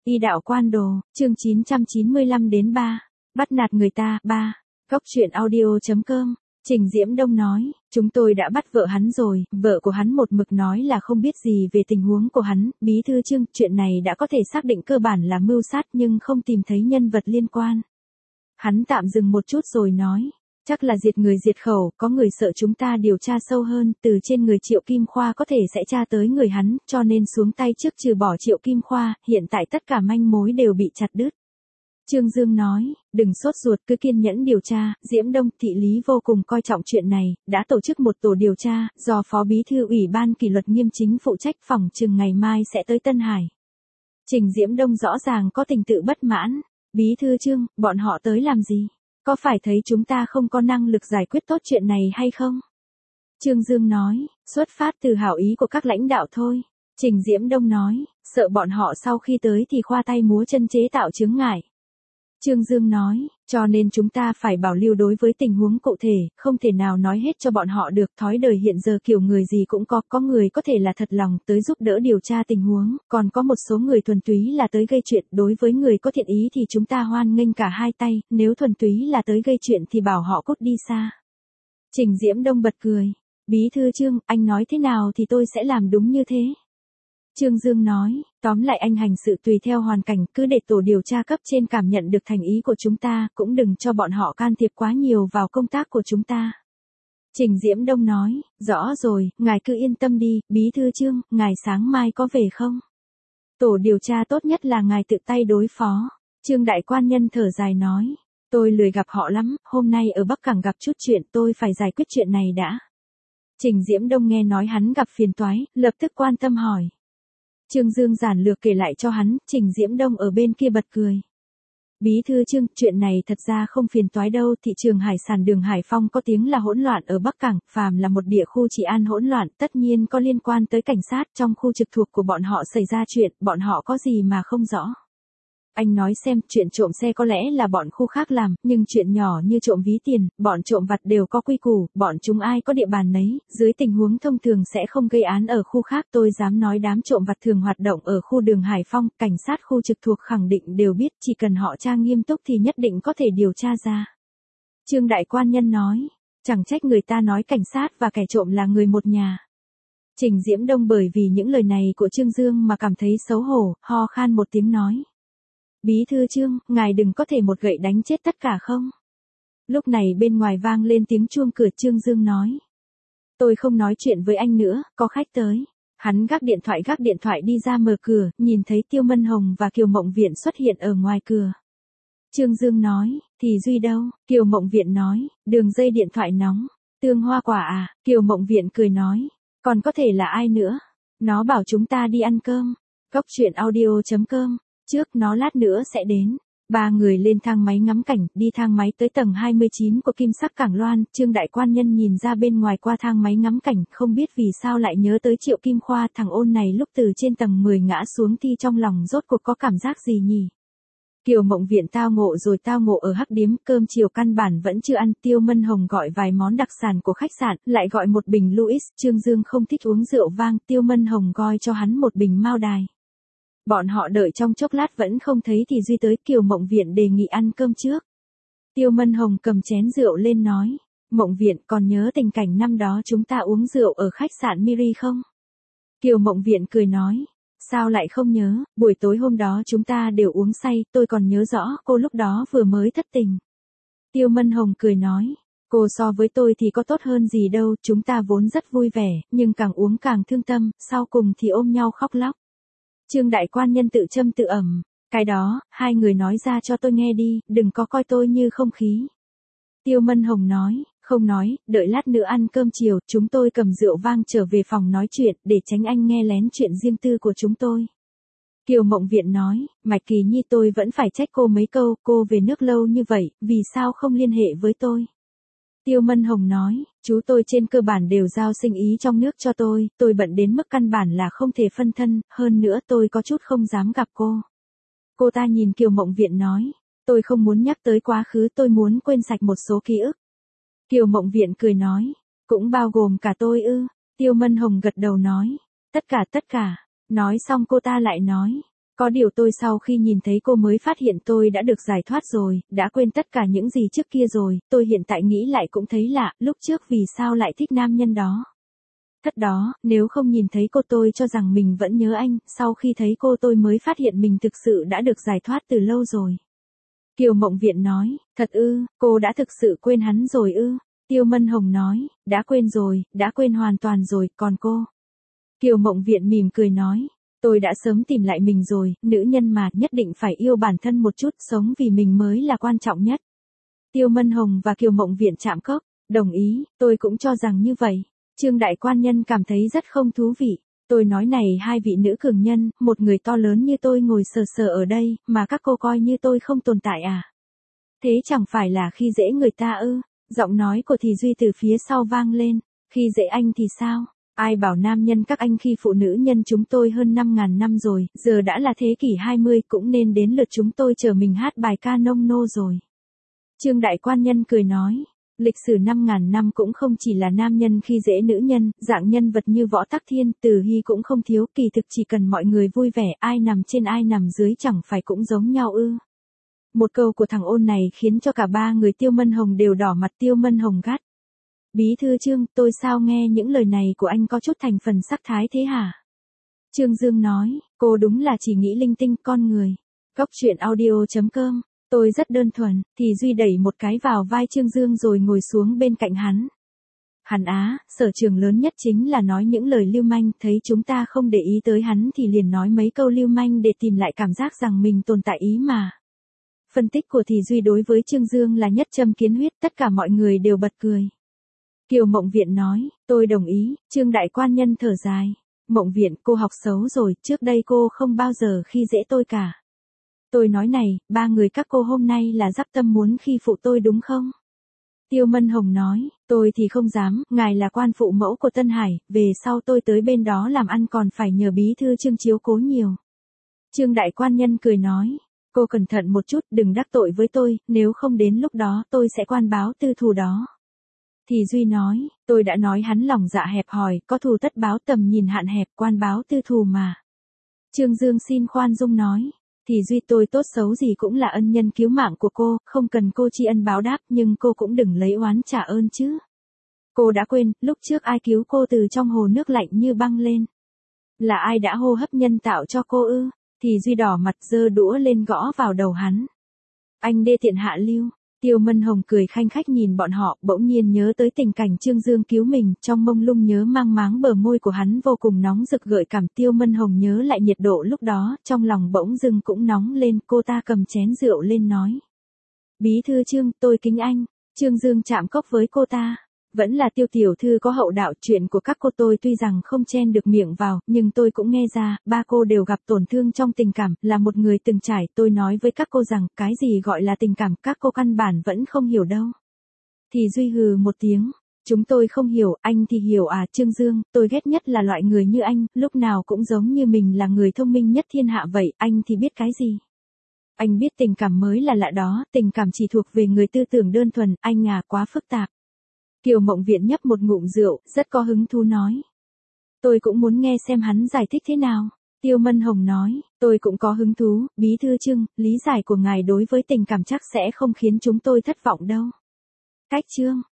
Y đạo quan đồ, chương 995 đến 3. Bắt nạt người ta, 3. Góc truyện audio.com. Trình Diễm Đông nói, chúng tôi đã bắt vợ hắn rồi, vợ của hắn một mực nói là không biết gì về tình huống của hắn, bí thư Trương, chuyện này đã có thể xác định cơ bản là mưu sát nhưng không tìm thấy nhân vật liên quan. Hắn tạm dừng một chút rồi nói, chắc là diệt người diệt khẩu, có người sợ chúng ta điều tra sâu hơn, từ trên người Triệu Kim Khoa có thể sẽ tra tới người hắn, cho nên xuống tay trước trừ bỏ Triệu Kim Khoa, hiện tại tất cả manh mối đều bị chặt đứt. Trương Dương nói, đừng sốt ruột cứ kiên nhẫn điều tra, Diễm Đông thị lý vô cùng coi trọng chuyện này, đã tổ chức một tổ điều tra, do Phó Bí thư Ủy ban kỷ luật nghiêm chính phụ trách, phòng chừng ngày mai sẽ tới Tân Hải. Trình Diễm Đông rõ ràng có tình tự bất mãn, Bí thư Trương, bọn họ tới làm gì? Có phải thấy chúng ta không có năng lực giải quyết tốt chuyện này hay không? Trương Dương nói, xuất phát từ hảo ý của các lãnh đạo thôi. Trình Diễm Đông nói, sợ bọn họ sau khi tới thì khoa tay múa chân chế tạo chướng ngại. Trương Dương nói, cho nên chúng ta phải bảo lưu đối với tình huống cụ thể, không thể nào nói hết cho bọn họ được. Thói đời hiện giờ kiểu người gì cũng có người có thể là thật lòng tới giúp đỡ điều tra tình huống, còn có một số người thuần túy là tới gây chuyện. Đối với người có thiện ý thì chúng ta hoan nghênh cả hai tay, nếu thuần túy là tới gây chuyện thì bảo họ cút đi xa. Trình Diễm Đông bật cười, Bí thư Trương, anh nói thế nào thì tôi sẽ làm đúng như thế. Trương Dương nói, tóm lại anh hành sự tùy theo hoàn cảnh, cứ để tổ điều tra cấp trên cảm nhận được thành ý của chúng ta, cũng đừng cho bọn họ can thiệp quá nhiều vào công tác của chúng ta. Trình Diễm Đông nói, rõ rồi, ngài cứ yên tâm đi, Bí thư Trương, ngài sáng mai có về không? Tổ điều tra tốt nhất là ngài tự tay đối phó. Trương Đại Quan Nhân thở dài nói, tôi lười gặp họ lắm, hôm nay ở Bắc Cảng gặp chút chuyện, tôi phải giải quyết chuyện này đã. Trình Diễm Đông nghe nói hắn gặp phiền toái, lập tức quan tâm hỏi. Trương Dương giản lược kể lại cho hắn, Trình Diễm Đông ở bên kia bật cười. Bí thư Trương, chuyện này thật ra không phiền toái đâu, thị trường hải sản đường Hải Phong có tiếng là hỗn loạn ở Bắc Cảng, phàm là một địa khu trị an hỗn loạn, tất nhiên có liên quan tới cảnh sát, trong khu trực thuộc của bọn họ xảy ra chuyện, bọn họ có gì mà không rõ. Anh nói xem, chuyện trộm xe có lẽ là bọn khu khác làm, nhưng chuyện nhỏ như trộm ví tiền, bọn trộm vặt đều có quy củ, bọn chúng ai có địa bàn nấy, dưới tình huống thông thường sẽ không gây án ở khu khác. Tôi dám nói đám trộm vặt thường hoạt động ở khu đường Hải Phong, cảnh sát khu trực thuộc khẳng định đều biết, chỉ cần họ tra nghiêm túc thì nhất định có thể điều tra ra. Trương Đại Quan Nhân nói, chẳng trách người ta nói cảnh sát và kẻ trộm là người một nhà. Trình Diễm Đông bởi vì những lời này của Trương Dương mà cảm thấy xấu hổ, ho khan một tiếng nói. Bí thư Trương, ngài đừng có thể một gậy đánh chết tất cả không? Lúc này bên ngoài vang lên tiếng chuông cửa. Trương Dương nói. Tôi không nói chuyện với anh nữa, có khách tới. Hắn gác điện thoại đi ra mở cửa, nhìn thấy Tiêu Mân Hồng và Kiều Mộng Viện xuất hiện ở ngoài cửa. Trương Dương nói, thì Duy đâu? Kiều Mộng Viện nói, đường dây điện thoại nóng. Tương Hoa Quả à? Kiều Mộng Viện cười nói, còn có thể là ai nữa? Nó bảo chúng ta đi ăn cơm. Góc truyện audio.com. Trước nó lát nữa sẽ đến. Ba người lên thang máy ngắm cảnh, đi thang máy tới tầng 29 của Kim Sắc Cảng Loan. Trương Đại Quan Nhân nhìn ra bên ngoài qua thang máy ngắm cảnh, không biết vì sao lại nhớ tới Triệu Kim Khoa. Thằng ôn này lúc từ trên tầng 10 ngã xuống thì trong lòng rốt cuộc có cảm giác gì nhỉ? Kiều Mộng Viện tao ngộ ở hắc điếm, cơm chiều căn bản vẫn chưa ăn. Tiêu Mân Hồng gọi vài món đặc sản của khách sạn, lại gọi một bình Louis. Trương Dương không thích uống rượu vang, Tiêu Mân Hồng gọi cho hắn một bình Mao Đài. Bọn họ đợi trong chốc lát vẫn không thấy thì Duy tới. Kiều Mộng Viện đề nghị ăn cơm trước. Tiêu Mân Hồng cầm chén rượu lên nói, Mộng Viện, còn nhớ tình cảnh năm đó chúng ta uống rượu ở khách sạn Miri không? Kiều Mộng Viện cười nói, sao lại không nhớ, buổi tối hôm đó chúng ta đều uống say, tôi còn nhớ rõ, cô lúc đó vừa mới thất tình. Tiêu Mân Hồng cười nói, cô so với tôi thì có tốt hơn gì đâu, chúng ta vốn rất vui vẻ, nhưng càng uống càng thương tâm, sau cùng thì ôm nhau khóc lóc. Trương Đại Quan Nhân tự châm tự ẩm, cái đó, hai người nói ra cho tôi nghe đi, đừng có coi tôi như không khí. Tiêu Mân Hồng nói, không nói, đợi lát nữa ăn cơm chiều, chúng tôi cầm rượu vang trở về phòng nói chuyện, để tránh anh nghe lén chuyện riêng tư của chúng tôi. Kiều Mộng Viện nói, Mạch Kỳ Nhi, tôi vẫn phải trách cô mấy câu, cô về nước lâu như vậy, vì sao không liên hệ với tôi? Tiêu Mân Hồng nói, chú tôi trên cơ bản đều giao sinh ý trong nước cho tôi bận đến mức căn bản là không thể phân thân, hơn nữa tôi có chút không dám gặp cô. Cô ta nhìn Kiều Mộng Viện nói, tôi không muốn nhắc tới quá khứ, tôi muốn quên sạch một số ký ức. Kiều Mộng Viện cười nói, cũng bao gồm cả tôi ư? Tiêu Mân Hồng gật đầu nói, tất cả. Nói xong cô ta lại nói, Có điều tôi sau khi nhìn thấy cô mới phát hiện tôi đã được giải thoát rồi, đã quên tất cả những gì trước kia rồi, tôi hiện tại nghĩ lại cũng thấy lạ, lúc trước vì sao lại thích nam nhân đó. Thật đó, nếu không nhìn thấy cô tôi cho rằng mình vẫn nhớ anh, sau khi thấy cô tôi mới phát hiện mình thực sự đã được giải thoát từ lâu rồi. Kiều Mộng Viện nói, thật ư, cô đã thực sự quên hắn rồi ư. Tiêu Mân Hồng nói, đã quên rồi, đã quên hoàn toàn rồi, còn cô. Kiều Mộng Viện mỉm cười nói, tôi đã sớm tìm lại mình rồi, nữ nhân mà nhất định phải yêu bản thân một chút, sống vì mình mới là quan trọng nhất. Tiêu Mân Hồng và Kiều Mộng Viện chạm cốc, đồng ý, tôi cũng cho rằng như vậy. Trương Đại Quan Nhân cảm thấy rất không thú vị. Tôi nói này hai vị nữ cường nhân, một người to lớn như tôi ngồi sờ sờ ở đây, mà các cô coi như tôi không tồn tại à? Thế chẳng phải là khi dễ người ta ư? Giọng nói của Thì Duy từ phía sau vang lên. Khi dễ anh thì sao? Ai bảo nam nhân các anh khi phụ nữ nhân chúng tôi hơn 5.000 năm rồi, giờ đã là thế kỷ 20 cũng nên đến lượt chúng tôi chờ mình hát bài ca nông nô rồi. Trương Đại Quan Nhân cười nói. Lịch sử 5.000 năm cũng không chỉ là nam nhân khi dễ nữ nhân, dạng nhân vật như Võ Tắc Thiên, Từ Hy cũng không thiếu, kỳ thực chỉ cần mọi người vui vẻ, ai nằm trên ai nằm dưới chẳng phải cũng giống nhau ư. Một câu của thằng ôn này khiến cho cả ba người Tiêu Mân Hồng đều đỏ mặt. Tiêu Mân Hồng gắt. Bí thư Trương, tôi sao nghe những lời này của anh có chút thành phần sắc thái thế hả? Trương Dương nói, cô đúng là chỉ nghĩ linh tinh con người. Cốc truyện audio.com. Tôi rất đơn thuần, Thì Duy đẩy một cái vào vai Trương Dương rồi ngồi xuống bên cạnh hắn. Hắn á, sở trường lớn nhất chính là nói những lời lưu manh, thấy chúng ta không để ý tới hắn thì liền nói mấy câu lưu manh để tìm lại cảm giác rằng mình tồn tại ý mà. Phân tích của Thì Duy đối với Trương Dương là nhất châm kiến huyết, tất cả mọi người đều bật cười. Kiều Mộng Viện nói, tôi đồng ý. Trương Đại Quan Nhân thở dài. Mộng Viện, cô học xấu rồi, trước đây cô không bao giờ khi dễ tôi cả. Tôi nói này, ba người các cô hôm nay là dắp tâm muốn khi phụ tôi đúng không? Tiêu Mân Hồng nói, tôi thì không dám, ngài là quan phụ mẫu của Tân Hải, về sau tôi tới bên đó làm ăn còn phải nhờ bí thư Trương chiếu cố nhiều. Trương Đại Quan Nhân cười nói, cô cẩn thận một chút, đừng đắc tội với tôi, nếu không đến lúc đó tôi sẽ quan báo tư thù đó. Thì Duy nói, tôi đã nói hắn lòng dạ hẹp hòi, có thù tất báo, tầm nhìn hạn hẹp, quan báo tư thù mà. Trương Dương xin khoan dung nói. Thì Duy, tôi tốt xấu gì cũng là ân nhân cứu mạng của cô, không cần cô tri ân báo đáp, nhưng cô cũng đừng lấy oán trả ơn chứ. Cô đã quên, lúc trước ai cứu cô từ trong hồ nước lạnh như băng lên? Là ai đã hô hấp nhân tạo cho cô ư? Thì Duy đỏ mặt giơ đũa lên gõ vào đầu hắn. Anh đê tiện hạ lưu. Tiêu Mân Hồng cười khanh khách nhìn bọn họ, bỗng nhiên nhớ tới tình cảnh Trương Dương cứu mình, trong mông lung nhớ mang máng bờ môi của hắn vô cùng nóng rực gợi cảm. Tiêu Mân Hồng nhớ lại nhiệt độ lúc đó, trong lòng bỗng dưng cũng nóng lên, cô ta cầm chén rượu lên nói. Bí thư Trương, tôi kính anh. Trương Dương chạm cốc với cô ta. Vẫn là Tiêu tiểu thư có hậu đạo, chuyện của các cô tôi tuy rằng không chen được miệng vào, nhưng tôi cũng nghe ra, ba cô đều gặp tổn thương trong tình cảm, là một người từng trải, tôi nói với các cô rằng, cái gì gọi là tình cảm, các cô căn bản vẫn không hiểu đâu. Thì Duy hừ một tiếng, chúng tôi không hiểu, anh thì hiểu à? Trương Dương, tôi ghét nhất là loại người như anh, lúc nào cũng giống như mình là người thông minh nhất thiên hạ vậy, anh thì biết cái gì? Anh biết tình cảm mới là lạ đó, tình cảm chỉ thuộc về người tư tưởng đơn thuần, anh à, quá phức tạp. Kiều Mộng Viện nhấp một ngụm rượu, rất có hứng thú nói. Tôi cũng muốn nghe xem hắn giải thích thế nào. Tiêu Mân Hồng nói, tôi cũng có hứng thú, bí thư Trương, lý giải của ngài đối với tình cảm chắc sẽ không khiến chúng tôi thất vọng đâu. Cách Trương.